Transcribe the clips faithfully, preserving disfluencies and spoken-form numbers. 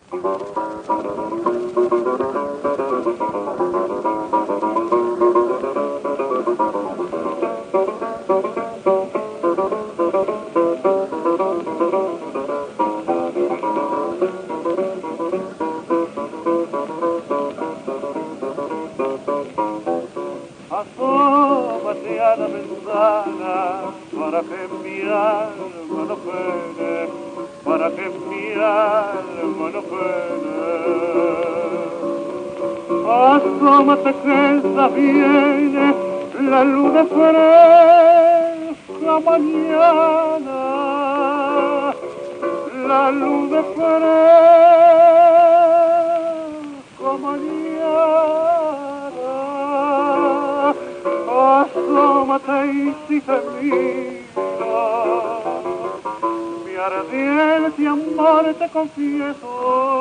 Asómate a la ventana para que mi alma no pene, para que mi alma no pene. Asómate que ya viene la luna fresca mañana, la luna fresca mañana. Asómate y si te miro, mi ardiente amor te confieso.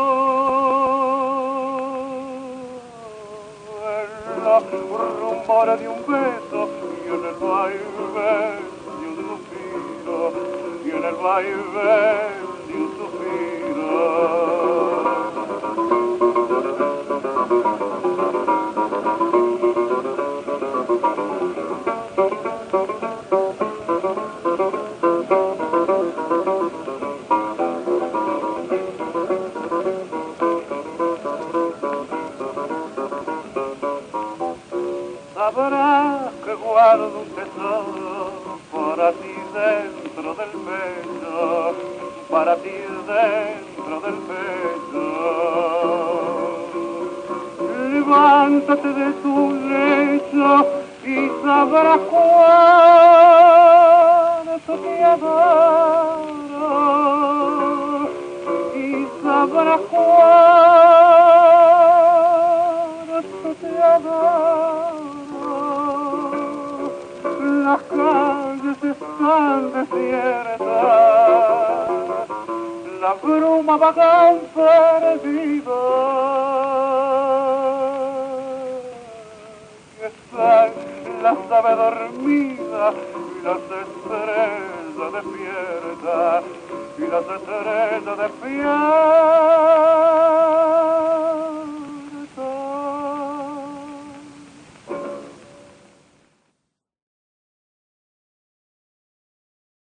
En la rumora de un beso y en el vaivén de un suspiro, y en el vaivén de un suspiro. Sabrás que guardo un tesoro para ti dentro del pecho, para ti dentro del pecho. Levántate de tu lecho y sabrás cuánto te adoro, y sabrás cuánto te adoro. Las calles están desiertas, la bruma vaga perdida, y están las aves dormidas y las estrellas despiertas, y las estrellas despiertas.